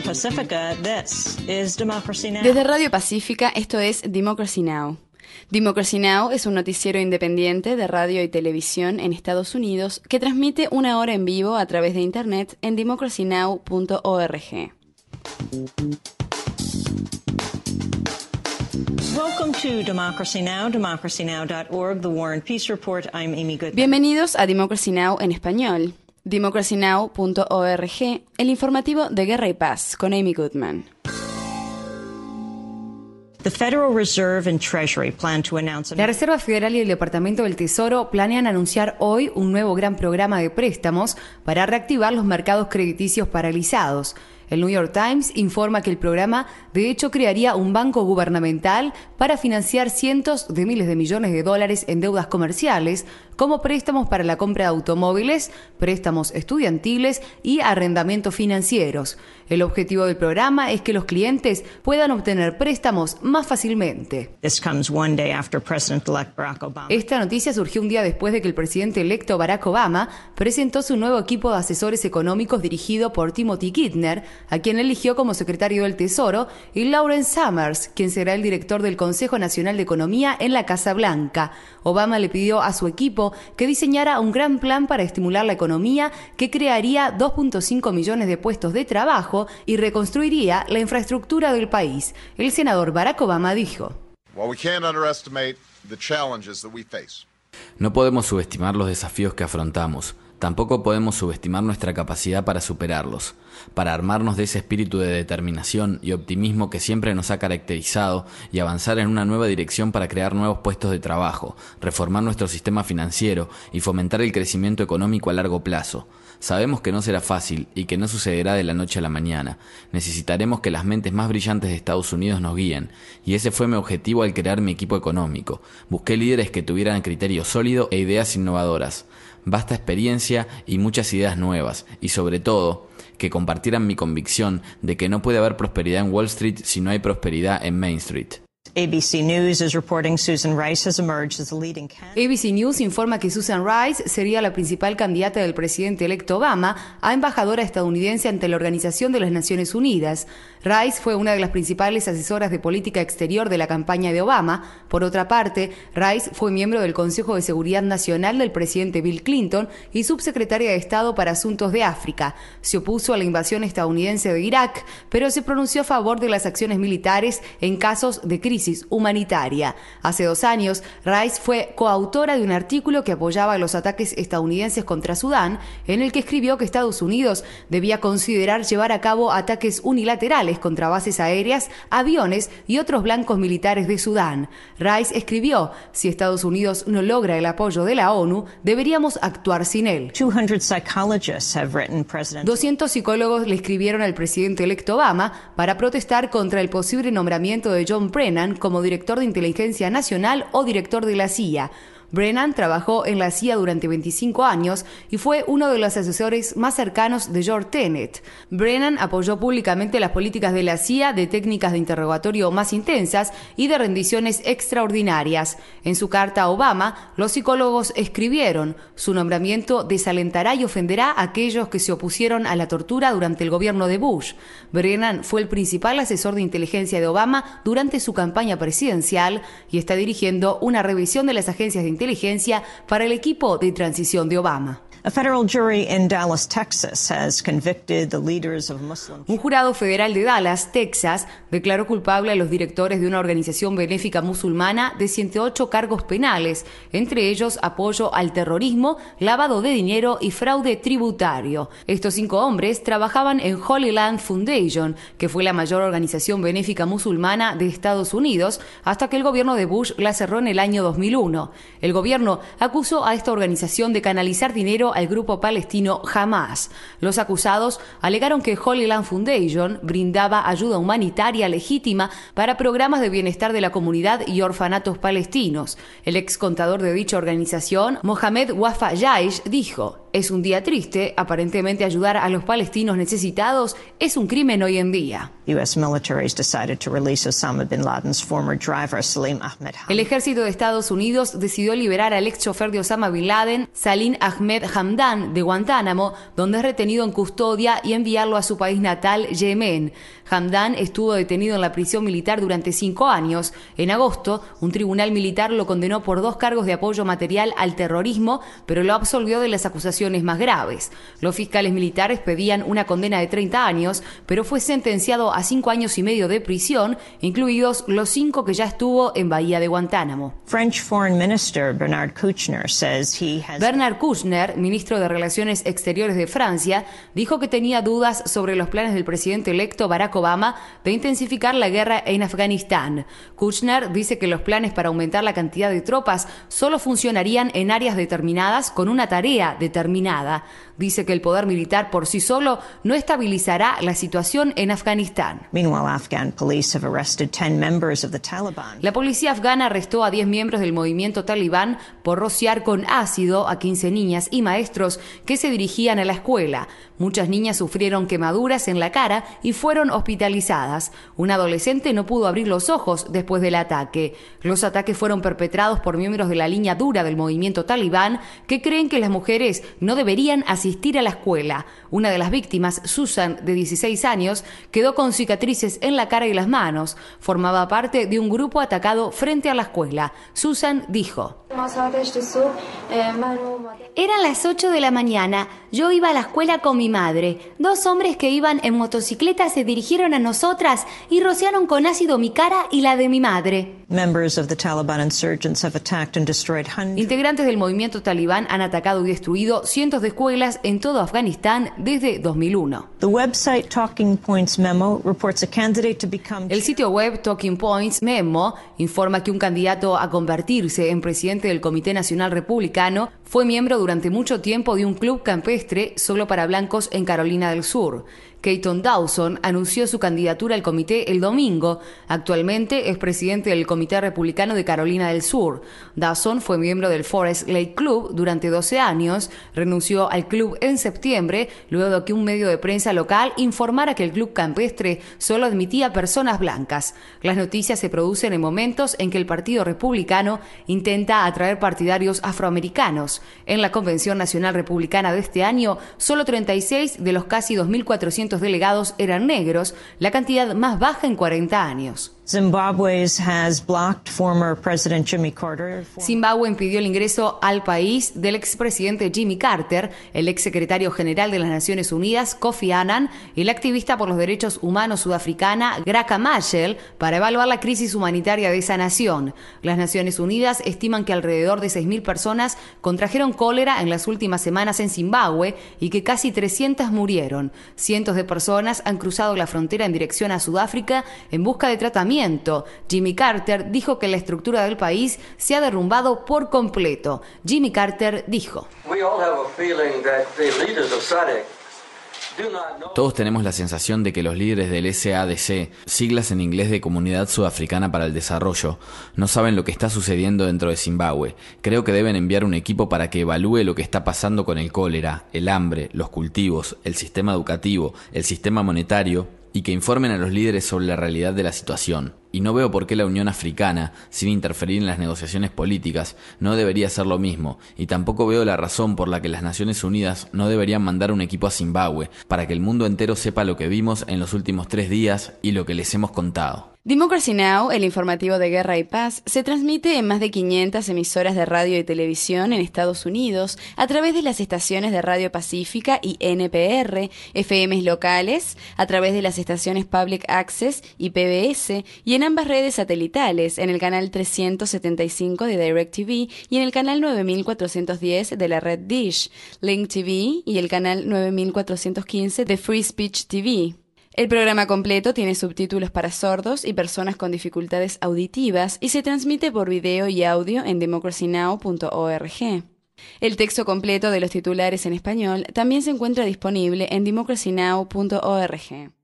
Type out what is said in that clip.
Pacifica, this is Democracy Now! Desde Radio Pacífica, esto es Democracy Now! Democracy Now! Es un noticiero independiente de radio y televisión en Estados Unidos que transmite una hora en vivo a través de internet en democracynow.org. Welcome to Democracy Now!, democracynow.org, The War and Peace Report. I'm Amy Goodman. Bienvenidos a Democracy Now! En español. democracynow.org, el informativo de Guerra y Paz, con Amy Goodman. La Reserva Federal y el Departamento del Tesoro planean anunciar hoy un nuevo gran programa de préstamos para reactivar los mercados crediticios paralizados. El New York Times informa que el programa, de hecho, crearía un banco gubernamental para financiar cientos de miles de millones de dólares en deudas comerciales, como préstamos para la compra de automóviles, préstamos estudiantiles y arrendamientos financieros. El objetivo del programa es que los clientes puedan obtener préstamos más fácilmente. Esta noticia surgió un día después de que el presidente electo Barack Obama presentó su nuevo equipo de asesores económicos dirigido por Timothy Geithner, a quien eligió como secretario del Tesoro, y Lawrence Summers, quien será el director del Consejo Nacional de Economía en la Casa Blanca. Obama le pidió a su equipo que diseñara un gran plan para estimular la economía que crearía 2.5 millones de puestos de trabajo y reconstruiría la infraestructura del país. El senador Barack Obama dijo: No podemos subestimar los desafíos que afrontamos. Tampoco podemos subestimar nuestra capacidad para superarlos, para armarnos de ese espíritu de determinación y optimismo que siempre nos ha caracterizado y avanzar en una nueva dirección para crear nuevos puestos de trabajo, reformar nuestro sistema financiero y fomentar el crecimiento económico a largo plazo. Sabemos que no será fácil y que no sucederá de la noche a la mañana. Necesitaremos que las mentes más brillantes de Estados Unidos nos guíen, y ese fue mi objetivo al crear mi equipo económico. Busqué líderes que tuvieran criterio sólido e ideas innovadoras, vasta experiencia y muchas ideas nuevas, y sobre todo, que compartieran mi convicción de que no puede haber prosperidad en Wall Street si no hay prosperidad en Main Street. ABC News is reporting Susan Rice has emerged as the leading candidate. ABC News informa que Susan Rice sería la principal candidata del presidente electo Obama a embajadora estadounidense ante la Organización de las Naciones Unidas. Rice fue una de las principales asesoras de política exterior de la campaña de Obama. Por otra parte, Rice fue miembro del Consejo de Seguridad Nacional del presidente Bill Clinton y subsecretaria de Estado para Asuntos de África. Se opuso a la invasión estadounidense de Irak, pero se pronunció a favor de las acciones militares en casos de crisis humanitaria. Hace 2 años, Rice fue coautora de un artículo que apoyaba los ataques estadounidenses contra Sudán, en el que escribió que Estados Unidos debía considerar llevar a cabo ataques unilaterales contra bases aéreas, aviones y otros blancos militares de Sudán. Rice escribió: si Estados Unidos no logra el apoyo de la ONU, deberíamos actuar sin él. 200 psicólogos le escribieron al presidente electo Obama para protestar contra el posible nombramiento de John Brennan como director de Inteligencia Nacional o director de la CIA. Brennan trabajó en la CIA durante 25 años y fue uno de los asesores más cercanos de George Tenet. Brennan apoyó públicamente las políticas de la CIA de técnicas de interrogatorio más intensas y de rendiciones extraordinarias. En su carta a Obama, los psicólogos escribieron: su nombramiento desalentará y ofenderá a aquellos que se opusieron a la tortura durante el gobierno de Bush. Brennan fue el principal asesor de inteligencia de Obama durante su campaña presidencial y está dirigiendo una revisión de las agencias de inteligencia para el equipo de transición de Obama. Un jurado federal de Dallas, Texas, declaró culpable a los directores de una organización benéfica musulmana de 108 cargos penales, entre ellos apoyo al terrorismo, lavado de dinero y fraude tributario. Estos 5 hombres trabajaban en Holy Land Foundation, que fue la mayor organización benéfica musulmana de Estados Unidos, hasta que el gobierno de Bush la cerró en el año 2001. El gobierno acusó a esta organización de canalizar dinero al grupo palestino Hamas. Los acusados alegaron que Holy Land Foundation brindaba ayuda humanitaria legítima para programas de bienestar de la comunidad y orfanatos palestinos. El ex contador de dicha organización, Mohamed Wafa Jaish, dijo: es un día triste, aparentemente ayudar a los palestinos necesitados es un crimen hoy en día. El ejército de Estados Unidos decidió liberar al ex chofer de Osama Bin Laden, Salim Ahmed Hamdan de Guantánamo, donde es retenido en custodia, y enviarlo a su país natal, Yemen. Hamdan estuvo detenido en la prisión militar durante 5 años. En agosto, un tribunal militar lo condenó por 2 cargos de apoyo material al terrorismo, pero lo absolvió de las acusaciones más graves. Los fiscales militares pedían una condena de 30 años, pero fue sentenciado a 5 años y medio de prisión, incluidos los 5 que ya estuvo en Bahía de Guantánamo. French Foreign Minister Bernard Kouchner, ministro de Relaciones Exteriores de Francia, dijo que tenía dudas sobre los planes del presidente electo Barack Obama de intensificar la guerra en Afganistán. Kouchner dice que los planes para aumentar la cantidad de tropas solo funcionarían en áreas determinadas con una tarea determinada. Dice que el poder militar por sí solo no estabilizará la situación en Afganistán. La policía afgana arrestó a 10 miembros del movimiento talibán por rociar con ácido a 15 niñas y maestros que se dirigían a la escuela. Muchas niñas sufrieron quemaduras en la cara y fueron hospitalizadas. Un adolescente no pudo abrir los ojos después del ataque. Los ataques fueron perpetrados por miembros de la línea dura del movimiento talibán, que creen que las mujeres no deberían asistir a la escuela. Una de las víctimas, Susan, de 16 años, quedó con cicatrices en la cara y las manos. Formaba parte de un grupo atacado frente a la escuela. Susan dijo: Eran las 8 de la mañana. Yo iba a la escuela con mi madre. 2 hombres que iban en motocicleta se dirigieron a nosotras y rociaron con ácido mi cara y la de mi madre. Integrantes del movimiento talibán han atacado y destruido cientos de escuelas en todo Afganistán desde 2001. El sitio web Talking Points Memo informa que un candidato a convertirse en presidente del Comité Nacional Republicano fue miembro durante mucho tiempo de un club campestre solo para blancos en Carolina del Sur. Keaton Dawson anunció su candidatura al comité el domingo. Actualmente es presidente del Comité Republicano de Carolina del Sur. Dawson fue miembro del Forest Lake Club durante 12 años. Renunció al club en septiembre, luego de que un medio de prensa local informara que el club campestre solo admitía personas blancas. Las noticias se producen en momentos en que el Partido Republicano intenta atraer partidarios afroamericanos. En la Convención Nacional Republicana de este año, solo 36 de los casi 2.400 delegados eran negros, la cantidad más baja en 40 años. Zimbabue impidió el ingreso al país del expresidente Jimmy Carter, el exsecretario general de las Naciones Unidas, Kofi Annan, y la activista por los derechos humanos sudafricana, Graca Machel, para evaluar la crisis humanitaria de esa nación. Las Naciones Unidas estiman que alrededor de 6.000 personas contrajeron cólera en las últimas semanas en Zimbabue y que casi 300 murieron. Cientos de personas han cruzado la frontera en dirección a Sudáfrica en busca de tratamiento. Jimmy Carter dijo que la estructura del país se ha derrumbado por completo. Jimmy Carter dijo: Todos tenemos la sensación de que los líderes del SADC, siglas en inglés de Comunidad Sudafricana para el Desarrollo, no saben lo que está sucediendo dentro de Zimbabue. Creo que deben enviar un equipo para que evalúe lo que está pasando con el cólera, el hambre, los cultivos, el sistema educativo, el sistema monetario, y que informen a los líderes sobre la realidad de la situación. Y no veo por qué la Unión Africana, sin interferir en las negociaciones políticas, no debería hacer lo mismo, y tampoco veo la razón por la que las Naciones Unidas no deberían mandar un equipo a Zimbabue, para que el mundo entero sepa lo que vimos en los últimos 3 días y lo que les hemos contado. Democracy Now!, el informativo de guerra y paz, se transmite en más de 500 emisoras de radio y televisión en Estados Unidos a través de las estaciones de Radio Pacífica y NPR, FMs locales, a través de las estaciones Public Access y PBS, y en ambas redes satelitales, en el canal 375 de DirecTV y en el canal 9410 de la red Dish, Link TV y el canal 9415 de Free Speech TV. El programa completo tiene subtítulos para sordos y personas con dificultades auditivas y se transmite por video y audio en democracynow.org. El texto completo de los titulares en español también se encuentra disponible en democracynow.org.